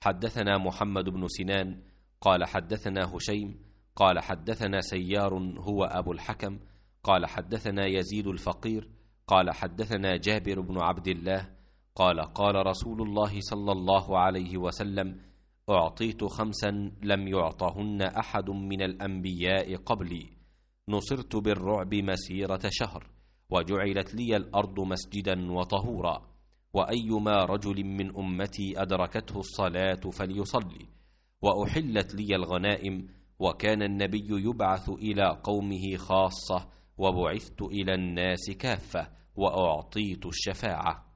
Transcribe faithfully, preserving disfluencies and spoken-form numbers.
حدثنا محمد بن سنان قال حدثنا هشيم قال حدثنا سيار هو أبو الحكم قال حدثنا يزيد الفقير قال حدثنا جابر بن عبد الله قال قال رسول الله صلى الله عليه وسلم: أعطيت خمسا لم يعطهن أحد من الأنبياء قبلي، نصرت بالرعب مسيرة شهر، وجعلت لي الأرض مسجدا وطهورا، وأيما رجل من أمتي أدركته الصلاة فليصلي، وأحلت لي الغنائم، وكان النبي يبعث إلى قومه خاصة، وبعثت إلى الناس كافة، وأعطيت الشفاعة.